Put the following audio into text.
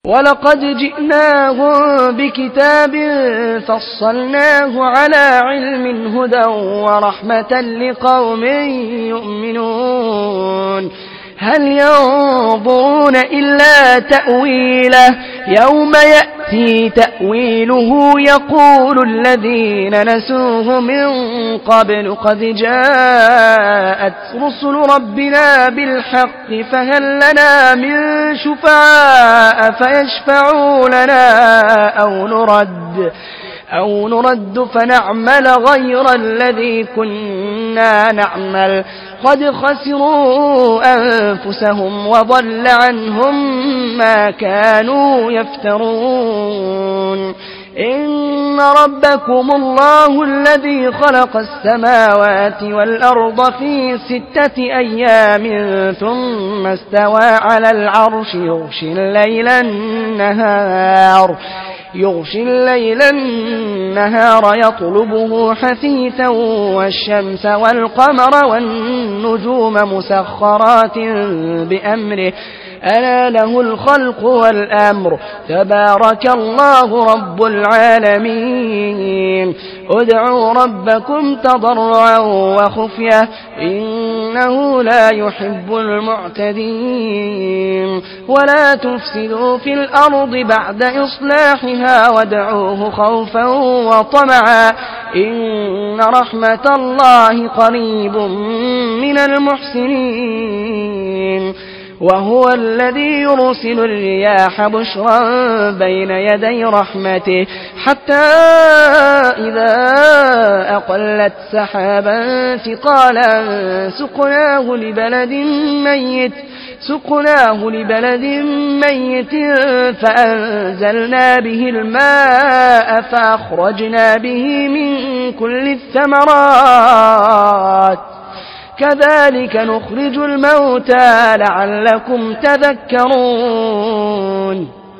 ولقد جئناهم بكتاب فصلناه على علم هدى ورحمة لقوم يؤمنون هل ينظرون إلا تأويله يوم يأتي تأويله يقول الذين نسوه من قبل قد جاءت رسل ربنا بالحق فهل لنا من شفعاء فيشفعوا لنا أو نرد فنعمل غير الذي كنا نعمل قد خسروا أنفسهم وضل عنهم ما كانوا يفترون إن ربكم الله الذي خلق السماوات والأرض في 6 أيام ثم استوى على العرش يغشي الليل النهار يطلبه حثيثا والشمس والقمر والنجوم مسخرات بأمره ألا له الخلق والأمر تبارك الله رب العالمين ادعوا ربكم تضرعا وخفية إنه لا يحب المعتدين ولا تفسدوا في الأرض بعد إصلاحها وادعوه خوفا وطمعا إن رحمة الله قريب من المحسنين وهو الذي يرسل الرياح بشرا بين يدي رحمته حتى إذا أقلت سحابا ثقالا سقناه لبلد ميت فأنزلنا به الماء فأخرجنا به من كل الثمرات كذلك نخرج الموتى لعلكم تذكرون